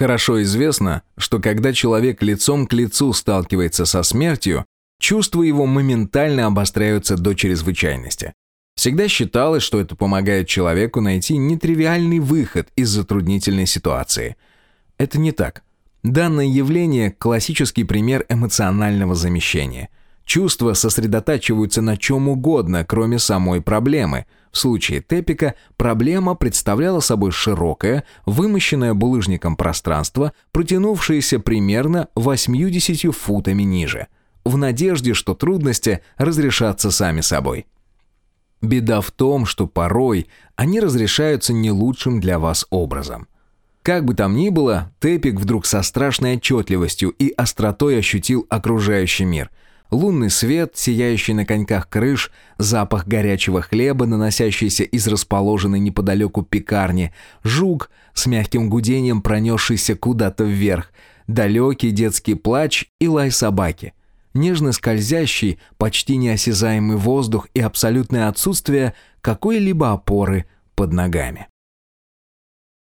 Хорошо известно, что когда человек лицом к лицу сталкивается со смертью, чувства его моментально обостряются до чрезвычайности. Всегда считалось, что это помогает человеку найти нетривиальный выход из затруднительной ситуации. Это не так. Данное явление – классический пример эмоционального замещения. Чувства сосредотачиваются на чем угодно, кроме самой проблемы. В случае Тепика проблема представляла собой широкое, вымощенное булыжником пространство, протянувшееся примерно 80 футами ниже, в надежде, что трудности разрешатся сами собой. Беда в том, что порой они разрешаются не лучшим для вас образом. Как бы там ни было, Тепик вдруг со страшной отчетливостью и остротой ощутил окружающий мир. Лунный свет, сияющий на коньках крыш, запах горячего хлеба, наносящийся из расположенной неподалеку пекарни, жук с мягким гудением, пронесшийся куда-то вверх, далекий детский плач и лай собаки. Нежно скользящий, почти неосязаемый воздух и абсолютное отсутствие какой-либо опоры под ногами.